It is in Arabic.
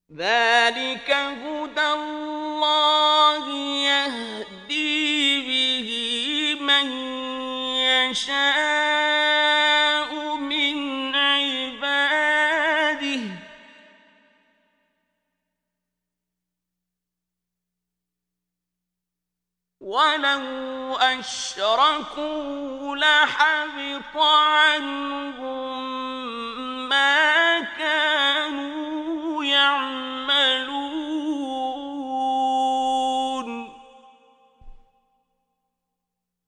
ذلك هدى الله يهدي به من يشاء من عباده ولو أشركوا لحبط عنهم